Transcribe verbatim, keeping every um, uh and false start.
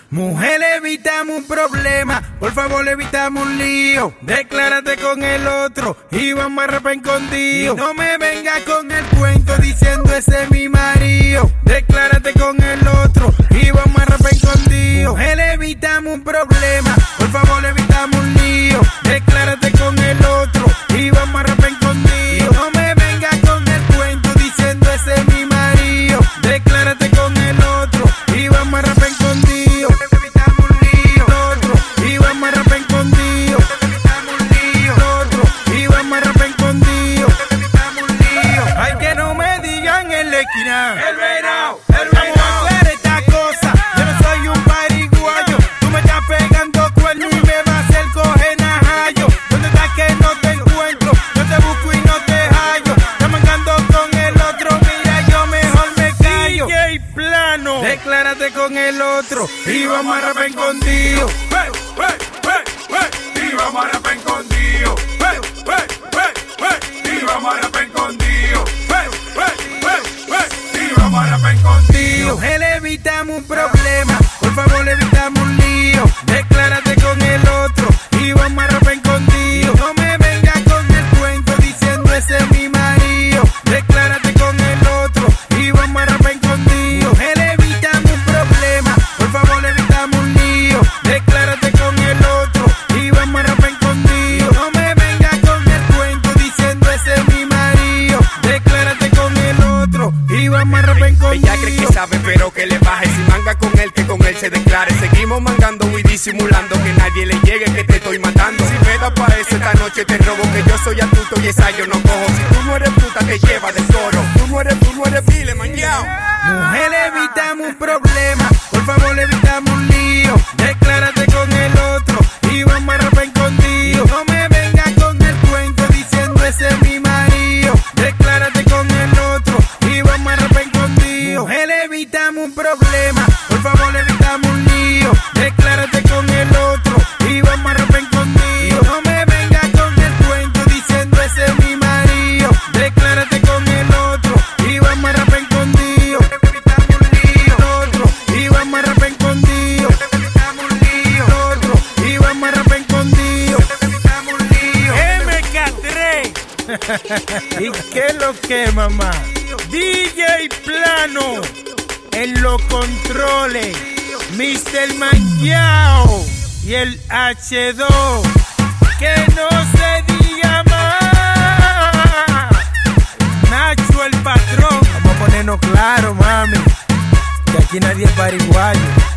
Mujer, evitamos un problema, por favor evitamos un lío. Declárate con el otro y vamos a rapar escondido. No me venga con el cuento diciendo ese es mi marido. Declárate con el otro y vamos a rapar escondido. Mujer, evitamos un problema, por favor evitamos un lío. Declárate con el otro y vamos a rapar escondido. No me venga con el cuento diciendo ese es mi marido. Declárate con el otro y vamos a rapar escondido. Evitamos un lío, otro y vamos a rapar escondido. Evitamos un lío, otro y vamos a rapar escondido. Evitamos un lío. Ay, que no me digan en la esquina. El venao, el venao. Vamos a hacer esta cosa. Yo no soy un pariguayo. Tú me estás pegando cuerno y me vas a hacer coger najayo. ¿Dónde estás que no te encuentro? Yo te busco y no te hallo. Estás mangando con el otro. Mira, yo mejor me callo. D J Plano. Declárate con el otro y vamos a rapar escondido. Hey, hey, hey, hey. Y vamos a rapar escondido. Hey, hey, hey, hey. Y vamos a rapar escondido. Hey, hey, hey, hey. Y vamos a rapar escondido. Mujer, evitamos un problema, por favor evitamos un lío. Declárate con el otro y vamos a rapar escondido. No me venga con el cuento diciendo ese es mi marido. Declárate con el otro y vamos a rapar escondido. Mujer, evitamos un problema, por favor evitamos un lío. Declárate con el otro y vamos a rapar escondido. No me venga con el cuento diciendo ese es mi marido. Declárate con el otro y vamos a rapar escondido. Ella cree que sabe pero que le baje. Si manga con él, que con él se declare. Seguimos mangando y disimulando que nadie le llegue, que te estoy matando. Si me da pa' eso esta noche te robo, que yo soy astuto y esa yo no cojo. Si tú no eres puta te lleva de toro. Tú no eres, tú no eres pile, mañao. Mujer, evitamos un problema, por favor evitamos un lío. Declárate con el otro y vamos a rapar escondido. No me venga con el cuento diciendo ese es mi marido. Declárate con el otro y vamos a rapar escondido. Mujer, evitamos un problema, por favor evitamos un lío. Declárate con el otro y vamos a rapar escondido. No me venga con el cuento diciendo ese es mi marido. Declárate con el otro y vamos a rapar escondido. Evitamos un lío, otro y vamos a rapar escondido. Evitamos un lío, otro y vamos a rapar escondido. Evitamos un lío. M K tres. ¿Y qué es lo que, mamá? D J Plano en los controles, mister Mangiao y el H dos. Que no se diga más. Nacho el patrón. Vamos a ponernos claro, mami, que aquí nadie es pariguayo.